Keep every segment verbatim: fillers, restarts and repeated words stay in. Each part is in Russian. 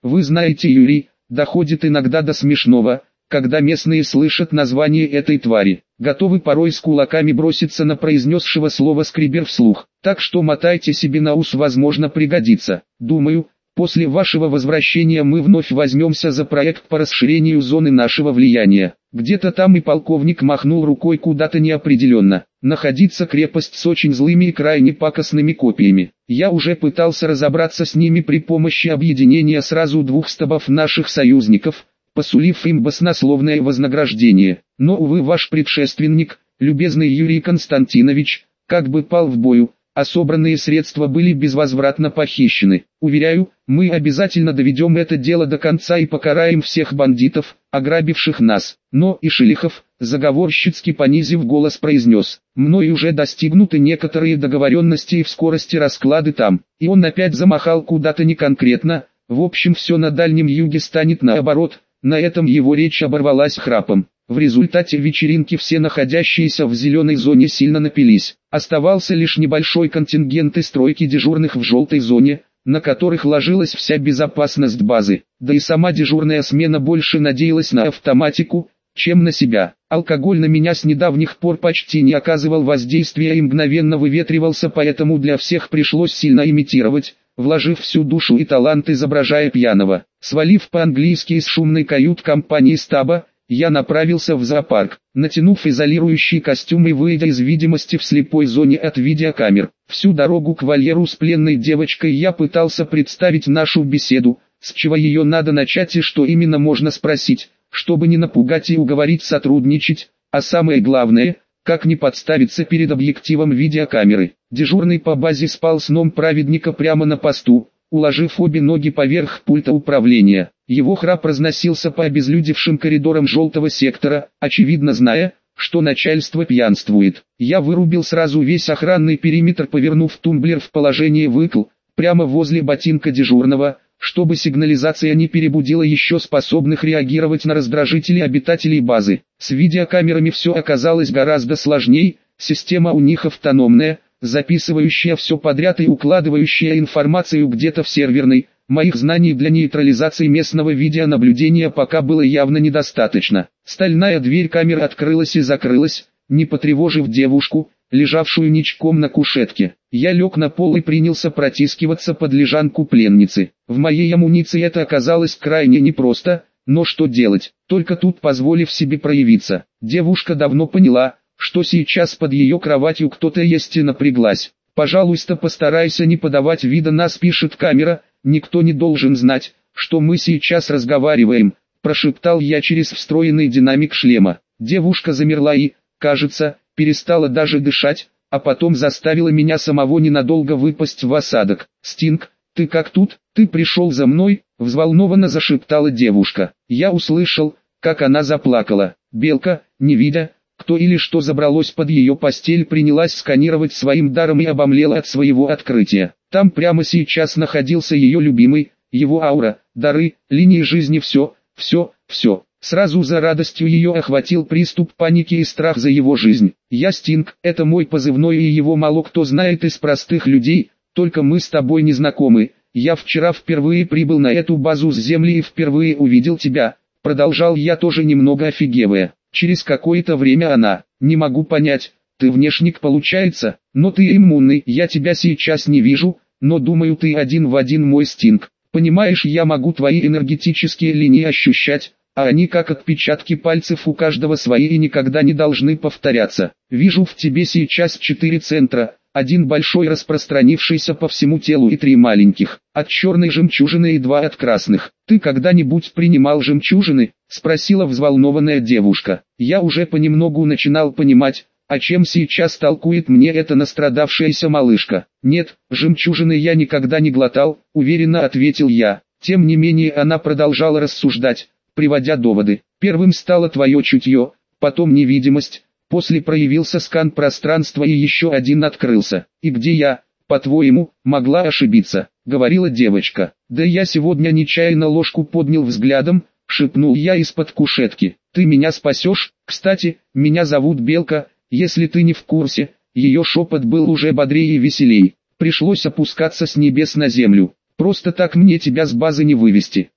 Вы знаете, Юрий, доходит иногда до смешного, когда местные слышат название этой твари, готовы порой с кулаками броситься на произнесшего слово скребер вслух. Так что мотайте себе на ус, возможно пригодится. Думаю, после вашего возвращения мы вновь возьмемся за проект по расширению зоны нашего влияния. Где-то там и полковник махнул рукой куда-то неопределенно. Находится крепость с очень злыми и крайне пакостными копиями. Я уже пытался разобраться с ними при помощи объединения сразу двух стабов наших союзников, посулив им баснословное вознаграждение. Но, увы, ваш предшественник, любезный Юрий Константинович, как бы пал в бою, а собранные средства были безвозвратно похищены. Уверяю, мы обязательно доведем это дело до конца и покараем всех бандитов, ограбивших нас. Но и Шелихов, заговорщицки понизив голос, произнес: «Мной уже достигнуты некоторые договоренности и в скорости расклады там». И он опять замахал куда-то не конкретно. В общем, все на Дальнем Юге станет наоборот. На этом его речь оборвалась храпом. В результате вечеринки все находящиеся в зеленой зоне сильно напились. Оставался лишь небольшой контингент из тройки дежурных в желтой зоне, на которых ложилась вся безопасность базы. Да и сама дежурная смена больше надеялась на автоматику, чем на себя. Алкоголь на меня с недавних пор почти не оказывал воздействия и мгновенно выветривался, поэтому для всех пришлось сильно имитировать, вложив всю душу и талант, изображая пьяного. Свалив по-английски из шумной кают-компании стаба, я направился в зоопарк, натянув изолирующий костюм и выйдя из видимости в слепой зоне от видеокамер. Всю дорогу к вольеру с пленной девочкой я пытался представить нашу беседу, с чего ее надо начать и что именно можно спросить, чтобы не напугать и уговорить сотрудничать, а самое главное, как не подставиться перед объективом видеокамеры. Дежурный по базе спал сном праведника прямо на посту, уложив обе ноги поверх пульта управления. Его храп разносился по обезлюдевшим коридорам желтого сектора, очевидно зная, что начальство пьянствует. Я вырубил сразу весь охранный периметр, повернув тумблер в положение выкл, прямо возле ботинка дежурного, чтобы сигнализация не перебудила еще способных реагировать на раздражители обитателей базы. С видеокамерами все оказалось гораздо сложнее, система у них автономная, записывающая все подряд и укладывающая информацию где-то в серверной. Моих знаний для нейтрализации местного видеонаблюдения пока было явно недостаточно. Стальная дверь камеры открылась и закрылась, не потревожив девушку, лежавшую ничком на кушетке. Я лег на пол и принялся протискиваться под лежанку пленницы. В моей амуниции это оказалось крайне непросто, но что делать, только тут позволив себе проявиться. Девушка давно поняла, что сейчас под ее кроватью кто-то есть, и напряглась. «Пожалуйста, постарайся не подавать вида, нас пишет камера, никто не должен знать, что мы сейчас разговариваем», прошептал я через встроенный динамик шлема. Девушка замерла и, кажется, перестала даже дышать, а потом заставила меня самого ненадолго выпасть в осадок. «Стинг, ты как тут? Ты пришел за мной?» взволнованно зашептала девушка. Я услышал, как она заплакала. Белка, не видя, кто или что забралось под ее постель, принялась сканировать своим даром и обомлела от своего открытия. Там прямо сейчас находился ее любимый, его аура, дары, линии жизни, все, все, все. Сразу за радостью ее охватил приступ паники и страх за его жизнь. «Я Стинг, это мой позывной, и его мало кто знает из простых людей, только мы с тобой не знакомы. Я вчера впервые прибыл на эту базу с земли и впервые увидел тебя», продолжал я, тоже немного офигевая. Через какое-то время она: «Не могу понять, ты внешник получается, но ты иммунный, я тебя сейчас не вижу, но думаю, ты один в один мой Стинг. Понимаешь, я могу твои энергетические линии ощущать, а они как отпечатки пальцев, у каждого свои и никогда не должны повторяться. Вижу в тебе сейчас четыре центра, один большой, распространившийся по всему телу, и три маленьких, от черной жемчужины и два от красных. Ты когда-нибудь принимал жемчужины?» спросила взволнованная девушка. Я уже понемногу начинал понимать, о чем сейчас толкует мне эта настрадавшаяся малышка. «Нет, жемчужины я никогда не глотал», уверенно ответил я. Тем не менее она продолжала рассуждать, приводя доводы. «Первым стало твое чутье, потом невидимость, после проявился скан пространства и еще один открылся. И где я, по-твоему, могла ошибиться?» говорила девочка. «Да я сегодня нечаянно ложку поднял взглядом», шепнул я из-под кушетки. «Ты меня спасешь? Кстати, меня зовут Белка, если ты не в курсе». Ее шепот был уже бодрее и веселей. «Пришлось опускаться с небес на землю. Просто так мне тебя с базы не вывести.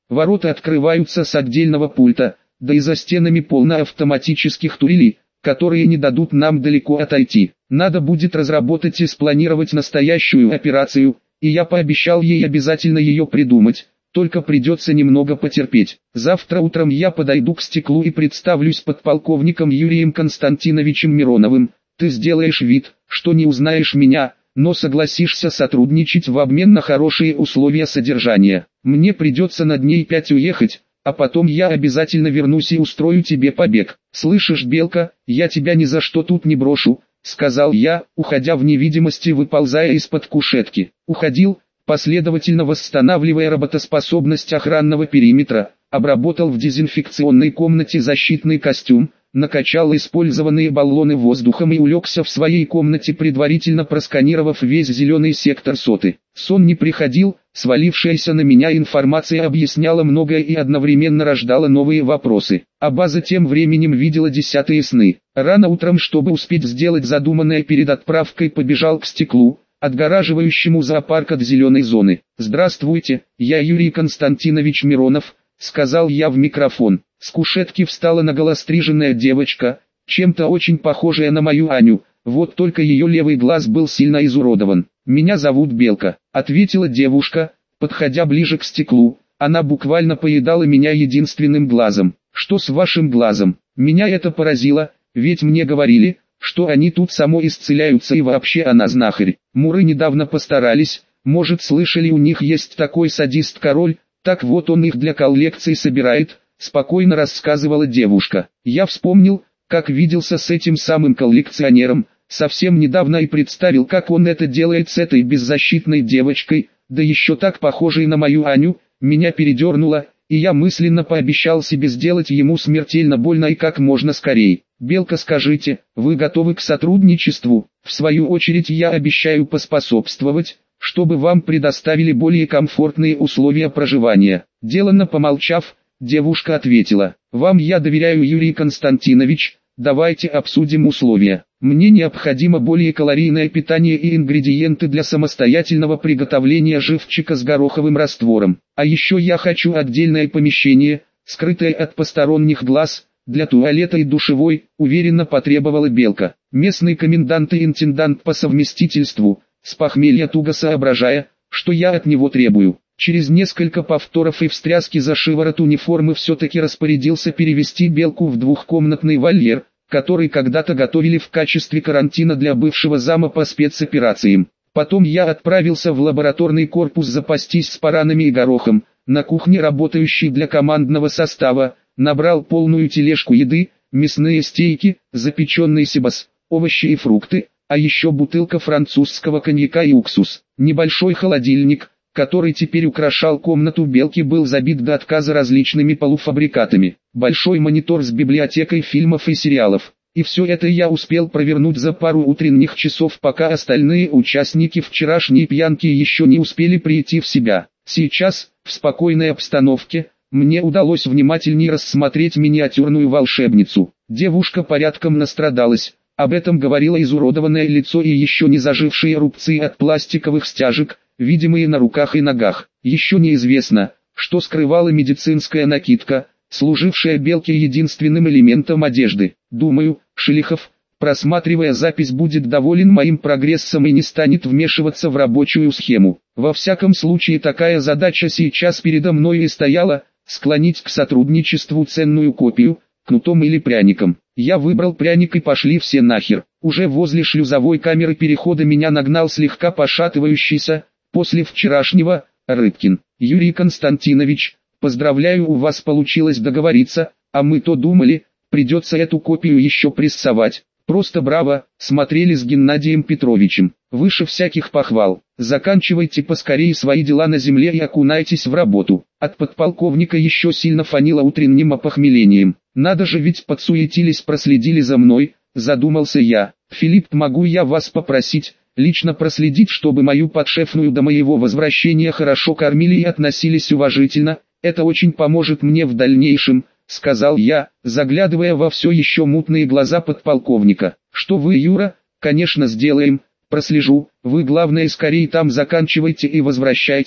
Ворота открываются с отдельного пульта, да и за стенами полно автоматических турелей, которые не дадут нам далеко отойти. Надо будет разработать и спланировать настоящую операцию, и я пообещал ей обязательно ее придумать, только придется немного потерпеть. Завтра утром я подойду к стеклу и представлюсь подполковником Юрием Константиновичем Мироновым. Ты сделаешь вид, что не узнаешь меня, но согласишься сотрудничать в обмен на хорошие условия содержания. Мне придется на дней пять уехать, а потом я обязательно вернусь и устрою тебе побег. Слышишь, Белка, я тебя ни за что тут не брошу, сказал я, уходя в невидимость и выползая из-под кушетки. Уходил, последовательно восстанавливая работоспособность охранного периметра, обработал в дезинфекционной комнате защитный костюм, накачал использованные баллоны воздухом и улегся в своей комнате, предварительно просканировав весь зеленый сектор соты. Сон не приходил, свалившаяся на меня информация объясняла многое и одновременно рождала новые вопросы. А база тем временем видела десятые сны. Рано утром, чтобы успеть сделать задуманное перед отправкой, побежал к стеклу, отгораживающему зоопарк от зеленой зоны. «Здравствуйте, я Юрий Константинович Миронов», — сказал я в микрофон. С кушетки встала наголостриженная девочка, чем-то очень похожая на мою Аню, вот только ее левый глаз был сильно изуродован. «Меня зовут Белка», — ответила девушка, подходя ближе к стеклу. Она буквально поедала меня единственным глазом. «Что с вашим глазом?» Меня это поразило, ведь мне говорили, что они тут само исцеляются и вообще она знахарь. Муры недавно постарались, может, слышали, у них есть такой садист-король, так вот он их для коллекций собирает, спокойно рассказывала девушка. Я вспомнил, как виделся с этим самым коллекционером, совсем недавно и представил, как он это делает с этой беззащитной девочкой, да еще так похожей на мою Аню. Меня передернуло, и я мысленно пообещал себе сделать ему смертельно больно и как можно скорее. «Белка, скажите, вы готовы к сотрудничеству? В свою очередь я обещаю поспособствовать, чтобы вам предоставили более комфортные условия проживания». Деланно помолчав, девушка ответила: «Вам я доверяю, Юрий Константинович, давайте обсудим условия. Мне необходимо более калорийное питание и ингредиенты для самостоятельного приготовления живчика с гороховым раствором. А еще я хочу отдельное помещение, скрытое от посторонних глаз, для туалета и душевой», — уверенно потребовала Белка. Местный комендант и интендант по совместительству, с похмелья туго соображая, что я от него требую. Через несколько повторов и встряски за шиворот униформы все-таки распорядился перевести Белку в двухкомнатный вольер, который когда-то готовили в качестве карантина для бывшего зама по спецоперациям. Потом я отправился в лабораторный корпус запастись спаранами и горохом. На кухне, работающей для командного состава, набрал полную тележку еды, мясные стейки, запеченный сибас, овощи и фрукты, а еще бутылка французского коньяка и уксус. Небольшой холодильник, который теперь украшал комнату Белки, был забит до отказа различными полуфабрикатами. Большой монитор с библиотекой фильмов и сериалов. И все это я успел провернуть за пару утренних часов, пока остальные участники вчерашней пьянки еще не успели прийти в себя. Сейчас, в спокойной обстановке, мне удалось внимательнее рассмотреть миниатюрную волшебницу. Девушка порядком настрадалась. Об этом говорило изуродованное лицо и еще не зажившие рубцы от пластиковых стяжек, видимые на руках и ногах. Еще неизвестно, что скрывала медицинская накидка, служившая Белке единственным элементом одежды. Думаю, Шелихов, просматривая запись, будет доволен моим прогрессом и не станет вмешиваться в рабочую схему. Во всяком случае, такая задача сейчас передо мной и стояла: склонить к сотрудничеству ценную копию, кнутом или пряником. Я выбрал пряник, и пошли все нахер. Уже возле шлюзовой камеры перехода меня нагнал слегка пошатывающийся, после вчерашнего, Рыбкин. «Юрий Константинович, поздравляю, у вас получилось договориться, а мы то думали, придется эту копию еще прессовать. Просто браво», — смотрели с Геннадием Петровичем. «Выше всяких похвал. Заканчивайте поскорее свои дела на земле и окунайтесь в работу». От подполковника еще сильно фанило утренним опохмелением. «Надо же, ведь подсуетились, проследили за мной», — задумался я. «Филипп, могу я вас попросить лично проследить, чтобы мою подшефную до моего возвращения хорошо кормили и относились уважительно? Это очень поможет мне в дальнейшем», — сказал я, заглядывая во все еще мутные глаза подполковника. «Что вы, Юра? Конечно, сделаем. Прослежу. Вы, главное, скорее там заканчивайте и возвращайтесь»,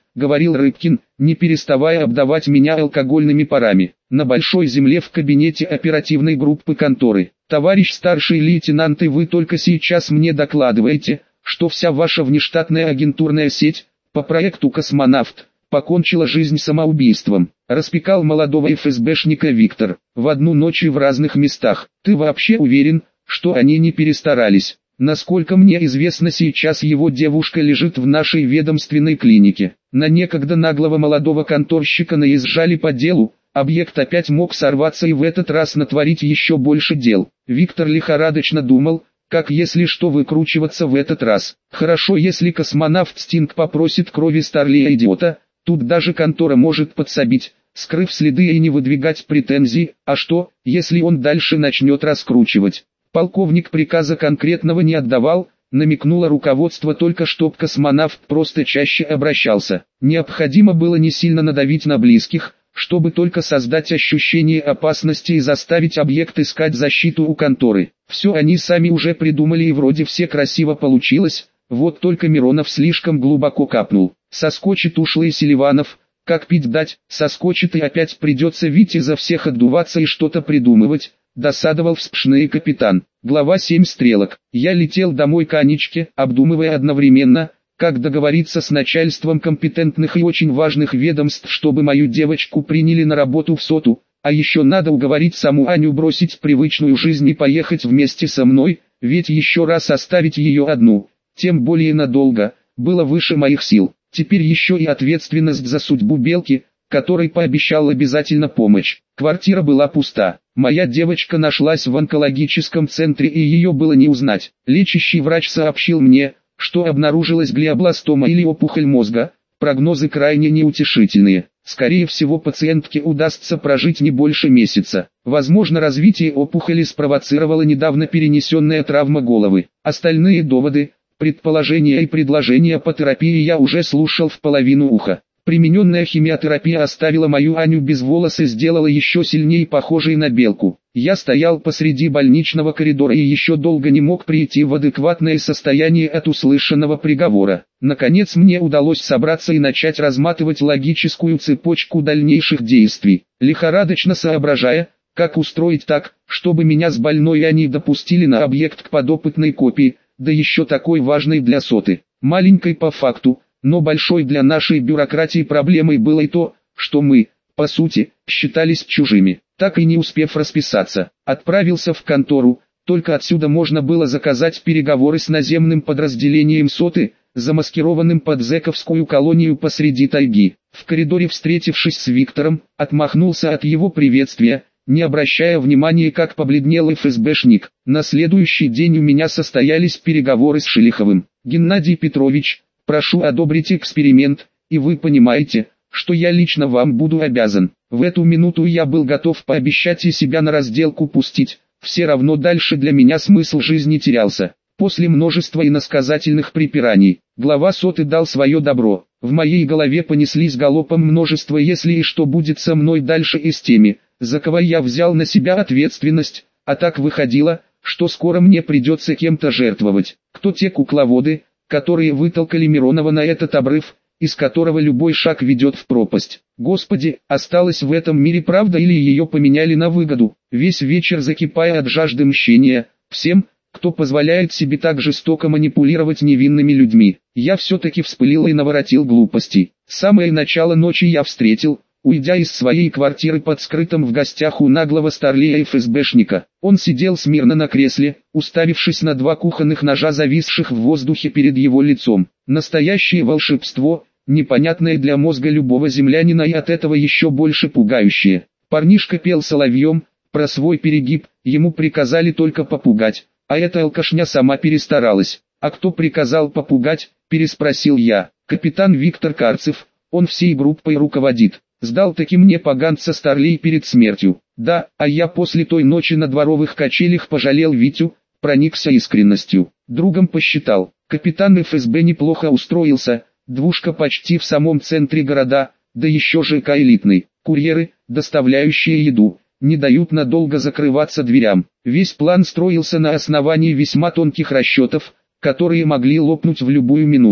говорил Рыбкин, не переставая обдавать меня алкогольными парами. На большой земле в кабинете оперативной группы конторы. Товарищ старший лейтенант, и вы только сейчас мне докладываете, что вся ваша внештатная агентурная сеть, по проекту «Космонавт», покончила жизнь самоубийством. Распекал молодого эф эс бэшника Виктор. В одну ночь и в разных местах. Ты вообще уверен, что они не перестарались? Насколько мне известно, сейчас его девушка лежит в нашей ведомственной клинике. На некогда наглого молодого конторщика наезжали по делу, объект опять мог сорваться и в этот раз натворить еще больше дел. Виктор лихорадочно думал, как если что выкручиваться в этот раз. Хорошо, если космонавт Стинг попросит крови Старлея-идиота, тут даже контора может подсобить, скрыв следы и не выдвигать претензий, а что, если он дальше начнет раскручивать? Полковник приказа конкретного не отдавал, намекнуло руководство только, чтоб космонавт просто чаще обращался. Необходимо было не сильно надавить на близких, чтобы только создать ощущение опасности и заставить объект искать защиту у конторы. Все они сами уже придумали и вроде все красиво получилось, вот только Миронов слишком глубоко капнул. Соскочит ушлый Селиванов, как пить дать, соскочит и опять придется Вите за всех отдуваться и что-то придумывать. Досадовал вспышный капитан. Глава семь стрелок. Я летел домой к Анечке, обдумывая одновременно, как договориться с начальством компетентных и очень важных ведомств, чтобы мою девочку приняли на работу в соту, а еще надо уговорить саму Аню бросить привычную жизнь и поехать вместе со мной, ведь еще раз оставить ее одну, тем более надолго, было выше моих сил. Теперь еще и ответственность за судьбу Белки, которой пообещал обязательно помощь. Квартира была пуста. Моя девочка нашлась в онкологическом центре и ее было не узнать. Лечащий врач сообщил мне, что обнаружилась глиобластома или опухоль мозга. Прогнозы крайне неутешительные. Скорее всего, пациентке удастся прожить не больше месяца. Возможно, развитие опухоли спровоцировала недавно перенесенная травма головы. Остальные доводы, предположения и предложения по терапии я уже слушал в половину уха. Примененная химиотерапия оставила мою Аню без волос и сделала еще сильнее похожей на белку. Я стоял посреди больничного коридора и еще долго не мог прийти в адекватное состояние от услышанного приговора. Наконец мне удалось собраться и начать разматывать логическую цепочку дальнейших действий, лихорадочно соображая, как устроить так, чтобы меня с больной Аней допустили на объект к подопытной копии, да еще такой важной для соты, маленькой по факту, но большой для нашей бюрократии проблемой было и то, что мы, по сути, считались чужими. Так и не успев расписаться, отправился в контору, только отсюда можно было заказать переговоры с наземным подразделением соты, замаскированным под зэковскую колонию посреди тайги. В коридоре, встретившись с Виктором, отмахнулся от его приветствия, не обращая внимания, как побледнел эф эс бэшник. На следующий день у меня состоялись переговоры с Шелиховым. «Геннадий Петрович, прошу одобрить эксперимент, и вы понимаете, что я лично вам буду обязан». В эту минуту я был готов пообещать и себя на разделку пустить, все равно дальше для меня смысл жизни терялся. После множества иносказательных припираний, глава соты дал свое добро. В моей голове понеслись галопом множество «если» и что будет со мной дальше и с теми, за кого я взял на себя ответственность, а так выходило, что скоро мне придется кем-то жертвовать. Кто те кукловоды, которые вытолкали Миронова на этот обрыв, из которого любой шаг ведет в пропасть? Господи, осталась в этом мире правда или ее поменяли на выгоду? Весь вечер закипая от жажды мщения, всем, кто позволяет себе так жестоко манипулировать невинными людьми, я все-таки вспылил и наворотил глупостей. Самое начало ночи я встретил, уйдя из своей квартиры под скрытым в гостях у наглого старлея эф эс бэшника. Он сидел смирно на кресле, уставившись на два кухонных ножа, зависших в воздухе перед его лицом. Настоящее волшебство, непонятное для мозга любого землянина и от этого еще больше пугающее. Парнишка пел соловьем, про свой перегиб, ему приказали только попугать, а эта алкашня сама перестаралась. «А кто приказал попугать?» – переспросил я. «Капитан Виктор Карцев, он всей группой руководит. Сдал таки мне поганца Старлей перед смертью. Да, а я после той ночи на дворовых качелях пожалел Витю, проникся искренностью. Другом посчитал. Капитан эф эс бэ неплохо устроился, двушка почти в самом центре города, да еще ЖК элитный. Курьеры, доставляющие еду, не дают надолго закрываться дверям. Весь план строился на основании весьма тонких расчетов, которые могли лопнуть в любую минуту.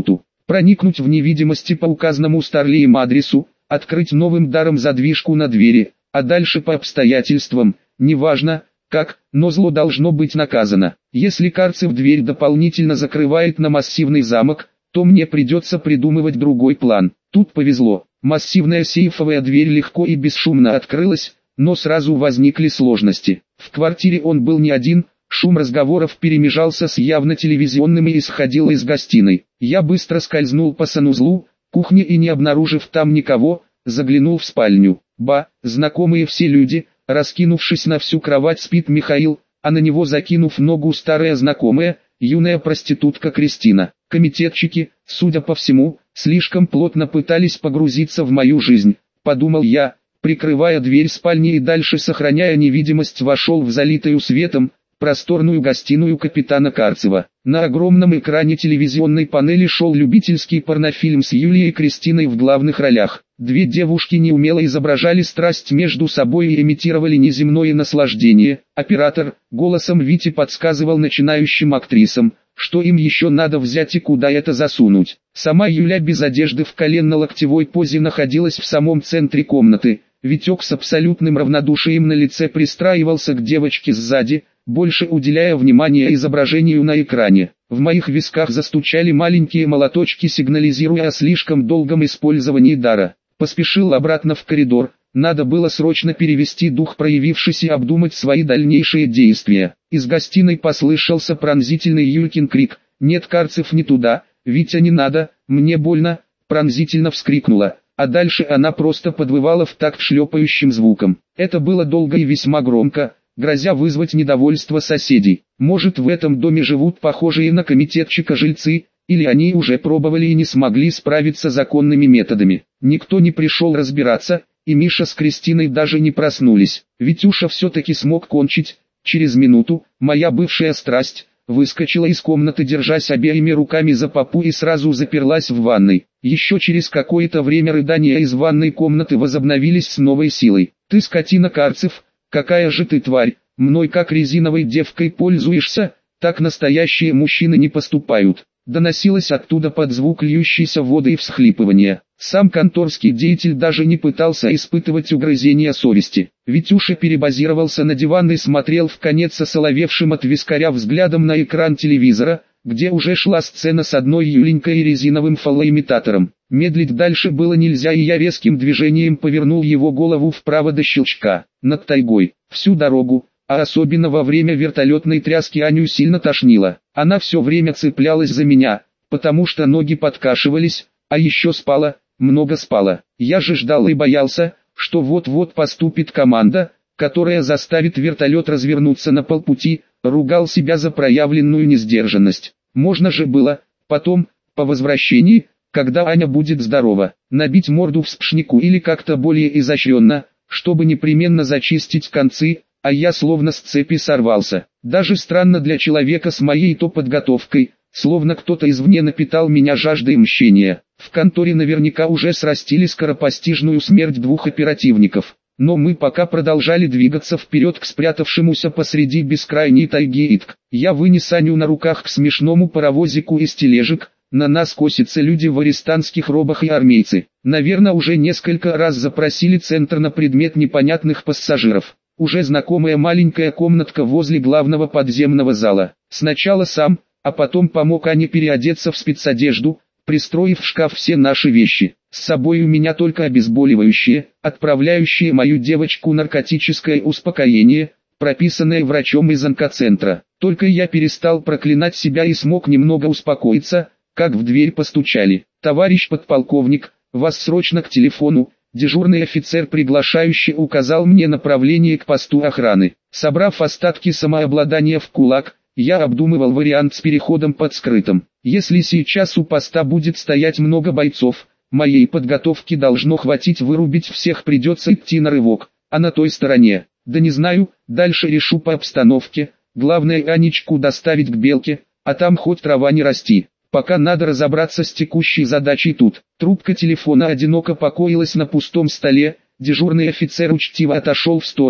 проникнуть в невидимости по указанному Старлеем адресу, открыть новым даром задвижку на двери, а дальше по обстоятельствам, неважно, как, но зло должно быть наказано. Если Карцев дверь дополнительно закрывает на массивный замок, то мне придется придумывать другой план. Тут повезло, массивная сейфовая дверь легко и бесшумно открылась, но сразу возникли сложности. В квартире он был не один, шум разговоров перемежался с явно телевизионным и исходил из гостиной. Я быстро скользнул по санузлу, кухне и, не обнаружив там никого, заглянул в спальню. Ба, знакомые все люди. Раскинувшись на всю кровать спит Михаил, а на него закинув ногу старая знакомая, юная проститутка Кристина. Комитетчики, судя по всему, слишком плотно пытались погрузиться в мою жизнь, подумал я, прикрывая дверь спальни и дальше сохраняя невидимость вошел в залитую светом, просторную гостиную капитана Карцева. На огромном экране телевизионной панели шел любительский порнофильм с Юлией и Кристиной в главных ролях. Две девушки неумело изображали страсть между собой и имитировали неземное наслаждение. Оператор голосом Вити подсказывал начинающим актрисам, что им еще надо взять и куда это засунуть. Сама Юля без одежды в коленно-локтевой позе находилась в самом центре комнаты. Витек с абсолютным равнодушием на лице пристраивался к девочке сзади, больше уделяя внимание изображению на экране. В моих висках застучали маленькие молоточки, сигнализируя о слишком долгом использовании дара. Поспешил обратно в коридор, надо было срочно перевести дух, проявившись, и обдумать свои дальнейшие действия. Из гостиной послышался пронзительный Юлькин крик: «Нет, Карцев, не туда, Витя, не надо, мне больно!» Пронзительно вскрикнула, а дальше она просто подвывала в такт шлепающим звуком. Это было долго и весьма громко, грозя вызвать недовольство соседей. Может, в этом доме живут похожие на комитетчика жильцы, или они уже пробовали и не смогли справиться законными методами. Никто не пришел разбираться, и Миша с Кристиной даже не проснулись. Витюша все-таки смог кончить. Через минуту, моя бывшая страсть, выскочила из комнаты, держась обеими руками за попу, и сразу заперлась в ванной. Еще через какое-то время рыдания из ванной комнаты возобновились с новой силой. «Ты скотина, Карцев, какая же ты тварь, мной как резиновой девкой пользуешься, так настоящие мужчины не поступают», доносилось оттуда под звук льющейся воды и всхлипывания. Сам конторский деятель даже не пытался испытывать угрызения совести. Витюша перебазировался на диван и смотрел вконец осоловевшим от вискаря взглядом на экран телевизора, где уже шла сцена с одной Юленькой и резиновым фалоимитатором. Медлить дальше было нельзя, и я резким движением повернул его голову вправо до щелчка. Над тайгой, всю дорогу, а особенно во время вертолетной тряски, Аню сильно тошнило. Она все время цеплялась за меня, потому что ноги подкашивались, а еще спала, много спала. Я же ждал и боялся, что вот-вот поступит команда, которая заставит вертолет развернуться на полпути, ругал себя за проявленную несдержанность. Можно же было, потом, по возвращении, когда Аня будет здорова, набить морду вспшнику или как-то более изощренно, чтобы непременно зачистить концы, а я словно с цепи сорвался. Даже странно для человека с моей-то подготовкой, словно кто-то извне напитал меня жаждой мщения. В конторе наверняка уже срастили скоропостижную смерть двух оперативников. Но мы пока продолжали двигаться вперед к спрятавшемуся посреди бескрайней тайги Итк. Я вынес Аню на руках к смешному паровозику из тележек. На нас косятся люди в арестантских робах и армейцы. Наверное, уже несколько раз запросили центр на предмет непонятных пассажиров. Уже знакомая маленькая комнатка возле главного подземного зала. Сначала сам, а потом помог Ане переодеться в спецодежду, пристроив в шкаф все наши вещи. С собой у меня только обезболивающее, отправляющее мою девочку наркотическое успокоение, прописанное врачом из онкоцентра. Только я перестал проклинать себя и смог немного успокоиться, как в дверь постучали. «Товарищ подполковник, вас срочно к телефону». Дежурный офицер приглашающе указал мне направление к посту охраны. Собрав остатки самообладания в кулак, я обдумывал вариант с переходом под скрытым. Если сейчас у поста будет стоять много бойцов, моей подготовки должно хватить вырубить всех, придется идти на рывок, а на той стороне, да не знаю, дальше решу по обстановке, главное Анечку доставить к Белке, а там хоть трава не расти. Пока надо разобраться с текущей задачей тут. Трубка телефона одиноко покоилась на пустом столе, дежурный офицер учтиво отошел в сторону,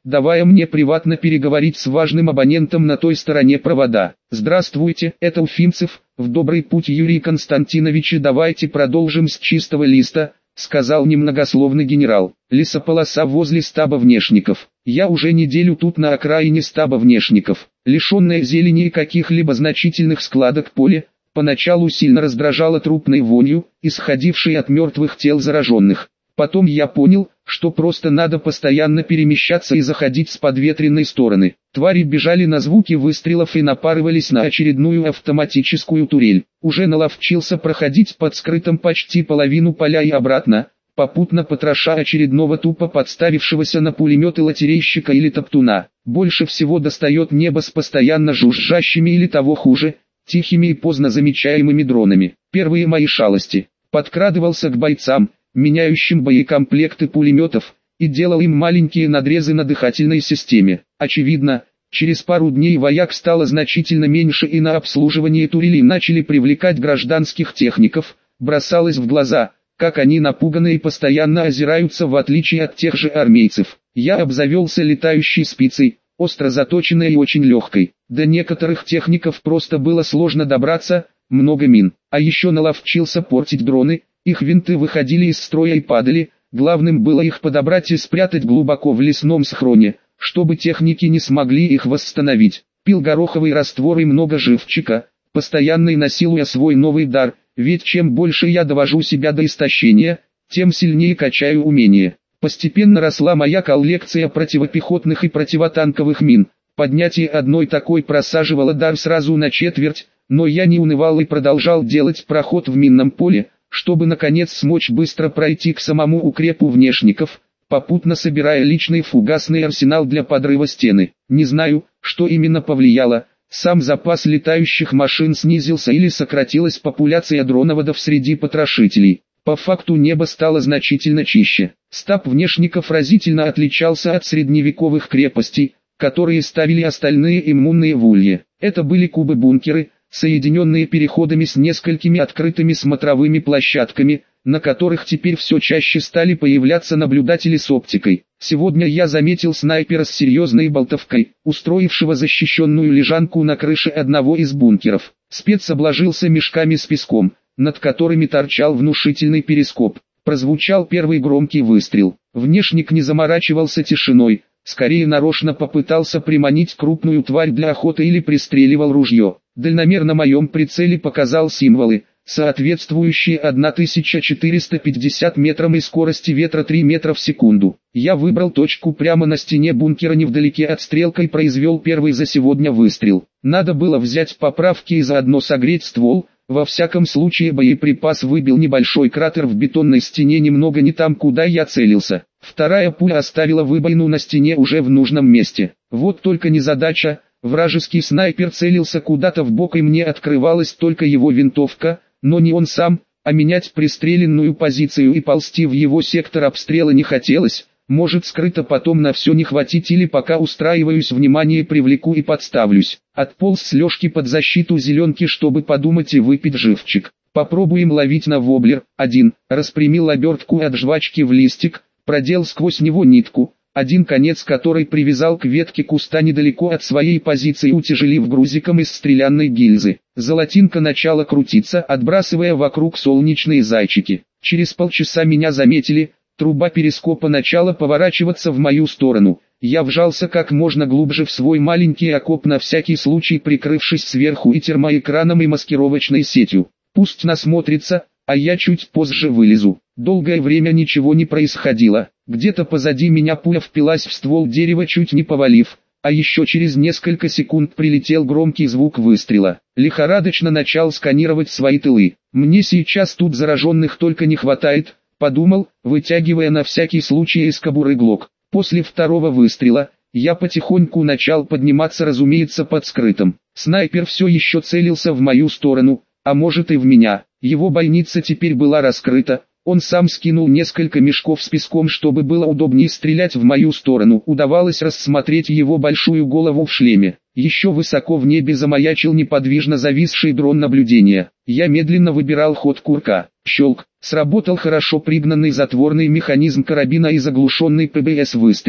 давая мне приватно переговорить с важным абонентом на той стороне провода. «Здравствуйте, это Уфимцев, в добрый путь Юрий Константинович, и давайте продолжим с чистого листа», — сказал немногословный генерал. «Лесополоса возле стаба внешников. Я уже неделю тут на окраине стаба внешников. Лишенное зелени и каких-либо значительных складок поле, поначалу сильно раздражало трупной вонью, исходившей от мертвых тел зараженных. Потом я понял, что просто надо постоянно перемещаться и заходить с подветренной стороны. Твари бежали на звуки выстрелов и напарывались на очередную автоматическую турель. Уже наловчился проходить под скрытым почти половину поля и обратно, попутно потроша очередного тупо подставившегося на пулеметы лотерейщика или топтуна. Больше всего достает небо с постоянно жужжащими или того хуже, тихими и поздно замечаемыми дронами. Первые мои шалости. Подкрадывался к бойцам, меняющим боекомплекты пулеметов, и делал им маленькие надрезы на дыхательной системе. Очевидно, через пару дней вояк стало значительно меньше, и на обслуживание турелей начали привлекать гражданских техников. Бросалось в глаза, как они напуганы и постоянно озираются, в отличие от тех же армейцев. Я обзавелся летающей спицей, остро заточенной и очень легкой. До некоторых техников просто было сложно добраться, много мин. А еще наловчился портить дроны. Их винты выходили из строя и падали, главным было их подобрать и спрятать глубоко в лесном схроне, чтобы техники не смогли их восстановить. Пил гороховый раствор и много живчика, постоянно насилуя свой новый дар, ведь чем больше я довожу себя до истощения, тем сильнее качаю умения. Постепенно росла моя коллекция противопехотных и противотанковых мин. Поднятие одной такой просаживало дар сразу на четверть, но я не унывал и продолжал делать проход в минном поле, чтобы наконец смочь быстро пройти к самому укрепу внешников, попутно собирая личный фугасный арсенал для подрыва стены. Не знаю, что именно повлияло, сам запас летающих машин снизился или сократилась популяция дроноводов среди потрошителей. По факту небо стало значительно чище. Стаб внешников разительно отличался от средневековых крепостей, которые ставили остальные иммунные в улье. Это были кубы-бункеры, соединенные переходами с несколькими открытыми смотровыми площадками, на которых теперь все чаще стали появляться наблюдатели с оптикой. Сегодня я заметил снайпера с серьезной болтовкой, устроившего защищенную лежанку на крыше одного из бункеров. Спец обложился мешками с песком, над которыми торчал внушительный перископ. Прозвучал первый громкий выстрел. Внешник не заморачивался тишиной, скорее нарочно попытался приманить крупную тварь для охоты или пристреливал ружье. Дальномер на моем прицеле показал символы, соответствующие тысяча четыреста пятьдесят метрам и скорости ветра три метра в секунду. Я выбрал точку прямо на стене бункера невдалеке от стрелка и произвел первый за сегодня выстрел. Надо было взять поправки и заодно согреть ствол. Во всяком случае боеприпас выбил небольшой кратер в бетонной стене немного не там, куда я целился. Вторая пуля оставила выбоину на стене уже в нужном месте. Вот только незадача. Вражеский снайпер целился куда-то в бок, и мне открывалась только его винтовка, но не он сам, а менять пристреленную позицию и ползти в его сектор обстрела не хотелось. Может, скрыто потом на все не хватить, или пока устраиваюсь, внимание привлеку и подставлюсь. Отполз с лёжки под защиту зеленки, чтобы подумать и выпить живчик. Попробуем ловить на воблер. Один. Распрямил обертку от жвачки в листик, продел сквозь него нитку, один конец которой привязал к ветке куста недалеко от своей позиции, утяжелив грузиком из стрелянной гильзы. Золотинка начала крутиться, отбрасывая вокруг солнечные зайчики. Через полчаса меня заметили. Труба перископа начала поворачиваться в мою сторону. Я вжался как можно глубже в свой маленький окоп, на всякий случай прикрывшись сверху и термоэкраном, и маскировочной сетью. Пусть насмотрится, а я чуть позже вылезу. Долгое время ничего не происходило. Где-то позади меня пуля впилась в ствол дерева, чуть не повалив, а еще через несколько секунд прилетел громкий звук выстрела. Лихорадочно начал сканировать свои тылы. Мне сейчас тут зараженных только не хватает, подумал, вытягивая на всякий случай из кобуры глок. После второго выстрела я потихоньку начал подниматься, разумеется, под скрытым. Снайпер все еще целился в мою сторону, а может и в меня. Его бойница теперь была раскрыта. Он сам скинул несколько мешков с песком, чтобы было удобнее стрелять в мою сторону. Удавалось рассмотреть его большую голову в шлеме. Еще высоко в небе замаячил неподвижно зависший дрон наблюдения. Я медленно выбирал ход курка. Щелк. Сработал хорошо пригнанный затворный механизм карабина и заглушенный ПБС выстрел.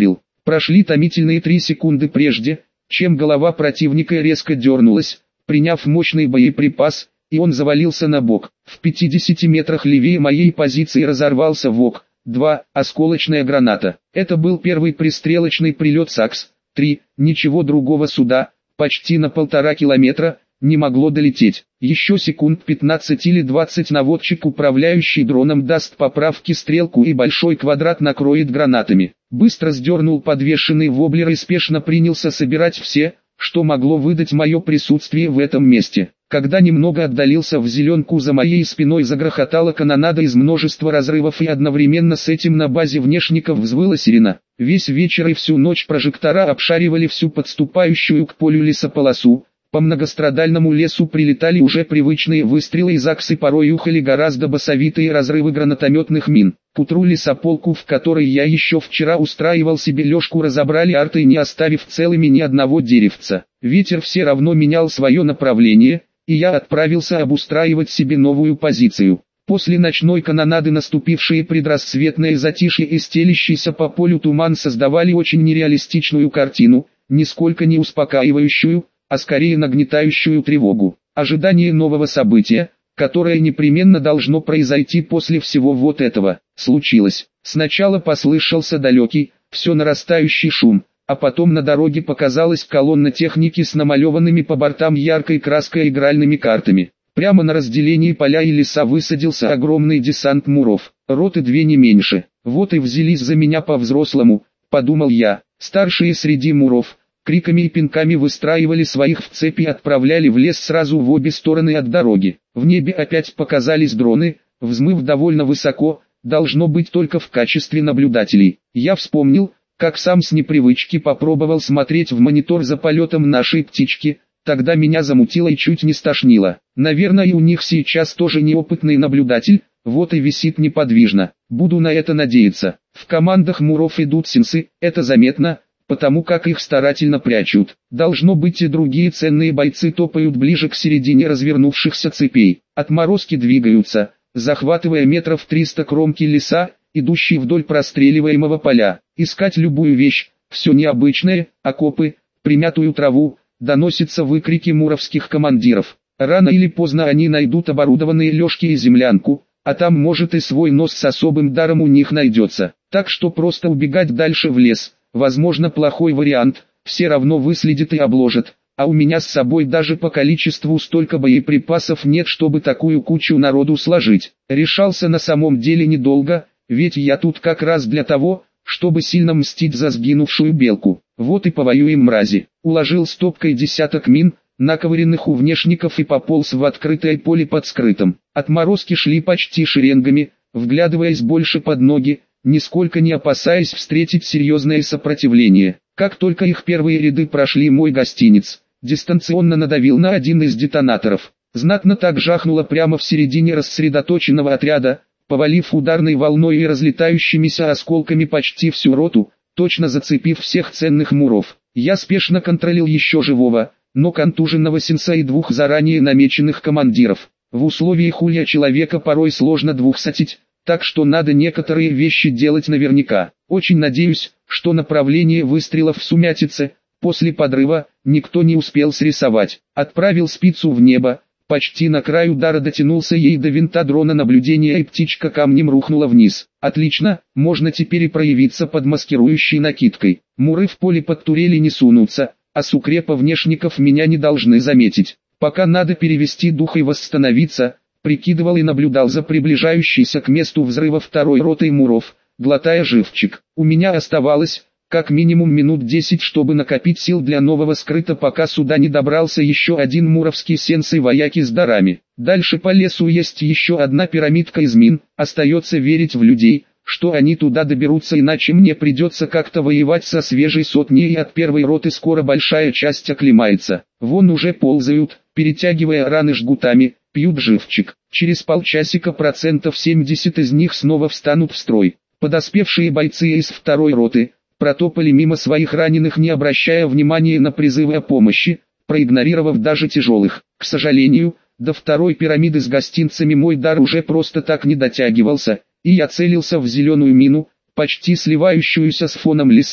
Прошли томительные три секунды прежде, чем голова противника резко дернулась, приняв мощный боеприпас, и он завалился на бок. В пятидесяти метрах левее моей позиции разорвался ВОК два, осколочная граната. Это был первый пристрелочный прилет САКС три, ничего другого сюда, почти на полтора километра, не могло долететь. Еще секунд пятнадцать или двадцать наводчик, управляющий дроном, даст поправки стрелку и большой квадрат накроет гранатами. Быстро сдернул подвешенный воблер и спешно принялся собирать все, что могло выдать мое присутствие в этом месте. Когда немного отдалился в зеленку, за моей спиной загрохотала канонада из множества разрывов, и одновременно с этим на базе внешников взвыла сирена. Весь вечер и всю ночь прожектора обшаривали всю подступающую к полю лесополосу. По многострадальному лесу прилетали уже привычные выстрелы из АКС, и порой ухали гораздо басовитые разрывы гранатометных мин. К утру лесополку, в которой я еще вчера устраивал себе лёжку, разобрали арты, не оставив целыми ни одного деревца. Ветер все равно менял свое направление, и я отправился обустраивать себе новую позицию. После ночной канонады наступившие предрассветное затишье и стелящийся по полю туман создавали очень нереалистичную картину, нисколько не успокаивающую, а скорее нагнетающую тревогу. Ожидание нового события, которое непременно должно произойти после всего вот этого, случилось. Сначала послышался далекий, все нарастающий шум, а потом на дороге показалась колонна техники с намалеванными по бортам яркой краской игральными картами. Прямо на разделении поля и леса высадился огромный десант муров, роты две не меньше. Вот и взялись за меня по-взрослому, подумал я. Старшие среди муров криками и пинками выстраивали своих в цепи и отправляли в лес сразу в обе стороны от дороги. В небе опять показались дроны, взмыв довольно высоко, должно быть только в качестве наблюдателей. Я вспомнил, как сам с непривычки попробовал смотреть в монитор за полетом нашей птички, тогда меня замутило и чуть не стошнило. Наверное, и у них сейчас тоже неопытный наблюдатель, вот и висит неподвижно. Буду на это надеяться. В командах муров идут сенсы, это заметно, потому как их старательно прячут. Должно быть, и другие ценные бойцы топают ближе к середине развернувшихся цепей. Отморозки двигаются, захватывая метров триста кромки леса, идущие вдоль простреливаемого поля. Искать любую вещь, все необычное, окопы, примятую траву, доносятся выкрики муровских командиров. Рано или поздно они найдут оборудованные лёжки и землянку, а там может и свой нос с особым даром у них найдется. Так что просто убегать дальше в лес, возможно, плохой вариант, все равно выследят и обложат, а у меня с собой даже по количеству столько боеприпасов нет, чтобы такую кучу народу сложить. Решался на самом деле недолго, ведь я тут как раз для того, чтобы сильно мстить за сгинувшую белку. Вот и повоюем, мрази. Уложил стопкой десяток мин, наковыренных у внешников, и пополз в открытое поле под скрытым. Отморозки шли почти шеренгами, вглядываясь больше под ноги, нисколько не опасаясь встретить серьезное сопротивление. Как только их первые ряды прошли мой гостиниц, дистанционно надавил на один из детонаторов. Знатно так жахнуло прямо в середине рассредоточенного отряда, повалив ударной волной и разлетающимися осколками почти всю роту, точно зацепив всех ценных муров. Я спешно контролил еще живого, но контуженного сенса и двух заранее намеченных командиров. В условиях улья человека порой сложно двухсотить, так что надо некоторые вещи делать наверняка. Очень надеюсь, что направление выстрелов сумятится, после подрыва никто не успел срисовать. Отправил спицу в небо, почти на край удара дотянулся ей до винта дрона наблюдения, и птичка камнем рухнула вниз. Отлично, можно теперь и проявиться под маскирующей накидкой. Муры в поле под турели не сунутся, а с укрепа внешников меня не должны заметить. Пока надо перевести дух и восстановиться, прикидывал и наблюдал за приближающейся к месту взрыва второй ротой муров, глотая живчик. У меня оставалось, как минимум минут десять, чтобы накопить сил для нового скрыта, пока сюда не добрался еще один муровский сенс и вояки с дарами. Дальше по лесу есть еще одна пирамидка из мин, остается верить в людей, что они туда доберутся, иначе мне придется как-то воевать со свежей сотней, и от первой роты скоро большая часть оклемается. Вон уже ползают, перетягивая раны жгутами, пьют живчик. Через полчасика процентов семьдесят из них снова встанут в строй. Подоспевшие бойцы из второй роты протопали мимо своих раненых, не обращая внимания на призывы о помощи, проигнорировав даже тяжелых. К сожалению, до второй пирамиды с гостинцами мой дар уже просто так не дотягивался, и я целился в зеленую мину, почти сливающуюся с фоном леса,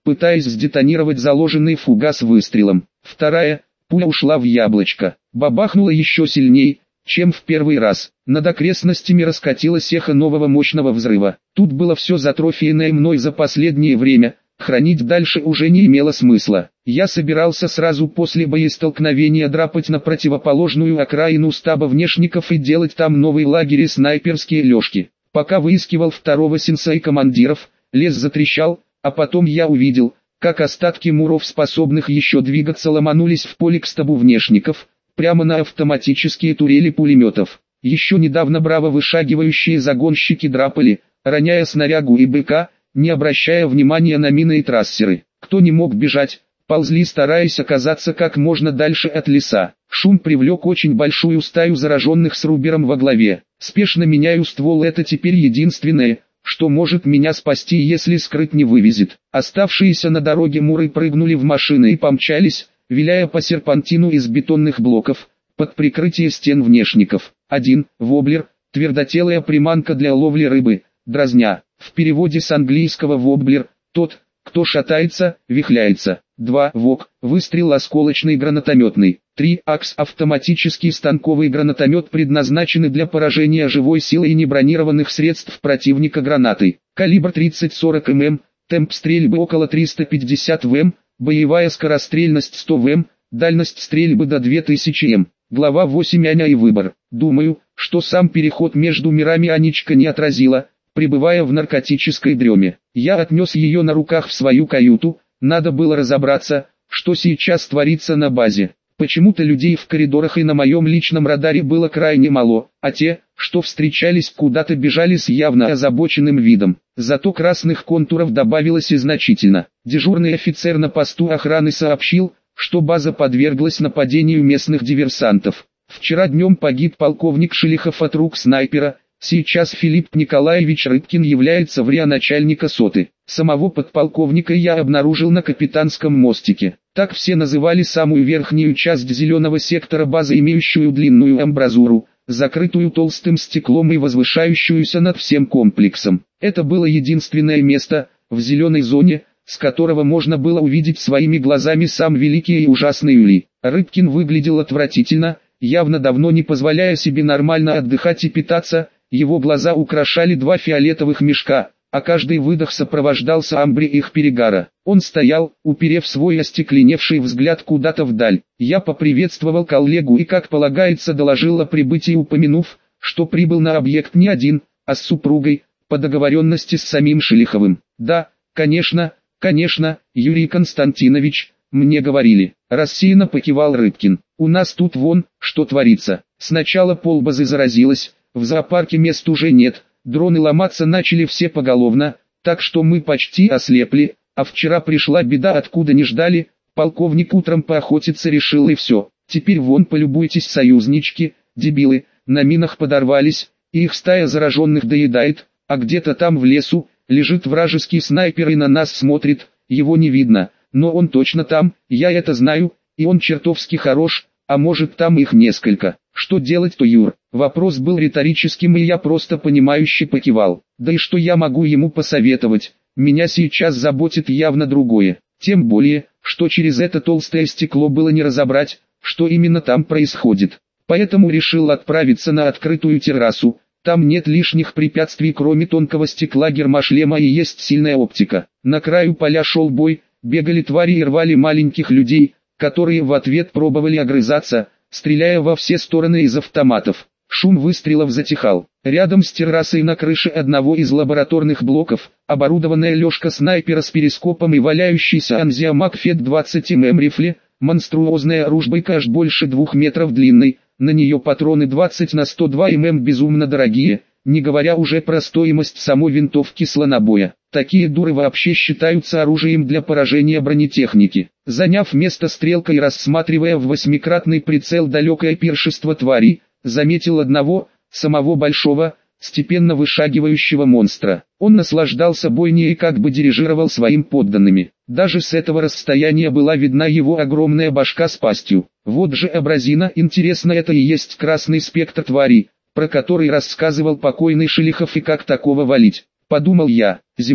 пытаясь сдетонировать заложенный фугас выстрелом. Вторая пуля ушла в яблочко, бабахнула еще сильней, чем в первый раз. Над окрестностями раскатилось эхо нового мощного взрыва. Тут было все затрофеенное мной за последнее время, хранить дальше уже не имело смысла. Я собирался сразу после боестолкновения драпать на противоположную окраину стаба внешников и делать там новый лагерь и снайперские лёжки. Пока выискивал второго сенсей командиров, лес затрещал, а потом я увидел, как остатки муров, способных еще двигаться, ломанулись в поле к стабу внешников, прямо на автоматические турели пулеметов. Еще недавно браво вышагивающие загонщики драпали, роняя снарягу и БК, не обращая внимания на мины и трассеры. Кто не мог бежать, ползли, стараясь оказаться как можно дальше от леса. Шум привлек очень большую стаю зараженных с Рубером во главе. Спешно меняю ствол, это теперь единственное, что может меня спасти, если скрыть не вывезет. Оставшиеся на дороге муры прыгнули в машины и помчались, виляя по серпантину из бетонных блоков, под прикрытие стен внешников. Один, воблер, твердотелая приманка для ловли рыбы, дразня. В переводе с английского воблер, тот, кто шатается, вихляется. Два, вок, выстрел осколочный гранатометный. Три, акс, автоматический станковый гранатомет, предназначенный для поражения живой силой и небронированных средств противника гранатой. Калибр тридцать сорок мм, темп стрельбы около триста пятьдесят вм, боевая скорострельность сто вм, дальность стрельбы до две тысячи мм. Глава восемь. Аня и выбор. Думаю, что сам переход между мирами Анечка не отразила, пребывая в наркотической дреме. Я отнес ее на руках в свою каюту, надо было разобраться, что сейчас творится на базе. Почему-то людей в коридорах и на моем личном радаре было крайне мало, а те, что встречались, куда-то бежали с явно озабоченным видом. Зато красных контуров добавилось и значительно. Дежурный офицер на посту охраны сообщил, что база подверглась нападению местных диверсантов. Вчера днем погиб полковник Шелихов от рук снайпера. Сейчас Филипп Николаевич Рыбкин является в РИА начальника соты. Самого подполковника я обнаружил на капитанском мостике. Так все называли самую верхнюю часть зеленого сектора базы, имеющую длинную амбразуру, закрытую толстым стеклом и возвышающуюся над всем комплексом. Это было единственное место в зеленой зоне, с которого можно было увидеть своими глазами сам великий и ужасный Юлий. Рыбкин выглядел отвратительно, явно давно не позволяя себе нормально отдыхать и питаться. Его глаза украшали два фиолетовых мешка, а каждый выдох сопровождался амбре их перегара. Он стоял, уперев свой остекленевший взгляд куда-то вдаль. Я поприветствовал коллегу и, как полагается, доложил о прибытии, упомянув, что прибыл на объект не один, а с супругой, по договоренности с самим Шелиховым. «Да, конечно, конечно, Юрий Константинович, мне говорили», — рассеянно покивал Рыбкин. «У нас тут вон, что творится. Сначала полбазы заразилась, в зоопарке мест уже нет, дроны ломаться начали все поголовно, так что мы почти ослепли, а вчера пришла беда, откуда не ждали, полковник утром поохотиться решил и все. Теперь вон полюбуйтесь, союзнички, дебилы, на минах подорвались, и их стая зараженных доедает, а где-то там в лесу, лежит вражеский снайпер и на нас смотрит, его не видно, но он точно там, я это знаю, и он чертовски хорош, а может там их несколько. Что делать-то, Юр?» Вопрос был риторическим, и я просто понимающе покивал. Да и что я могу ему посоветовать? Меня сейчас заботит явно другое. Тем более, что через это толстое стекло было не разобрать, что именно там происходит. Поэтому решил отправиться на открытую террасу. Там нет лишних препятствий, кроме тонкого стекла гермошлема, и есть сильная оптика. На краю поля шел бой, бегали твари и рвали маленьких людей, которые в ответ пробовали огрызаться, стреляя во все стороны из автоматов. Шум выстрелов затихал. Рядом с террасой на крыше одного из лабораторных блоков, оборудованная лёжка снайпера с перископом и валяющийся Анзиамаг Фед двадцать мм рифле, монструозная ружбайка аж больше двух метров длинной, на нее патроны двадцать на сто два мм безумно дорогие, не говоря уже про стоимость самой винтовки слонобоя. Такие дуры вообще считаются оружием для поражения бронетехники. Заняв место стрелкой и рассматривая в восьмикратный прицел далекое пиршество тварей, заметил одного, самого большого, степенно вышагивающего монстра. Он наслаждался бойней и как бы дирижировал своим подданными. Даже с этого расстояния была видна его огромная башка с пастью. Вот же образина, интересно, это и есть красный спектр тварей, про который рассказывал покойный Шелихов, и как такого валить? Подумал я. Земля.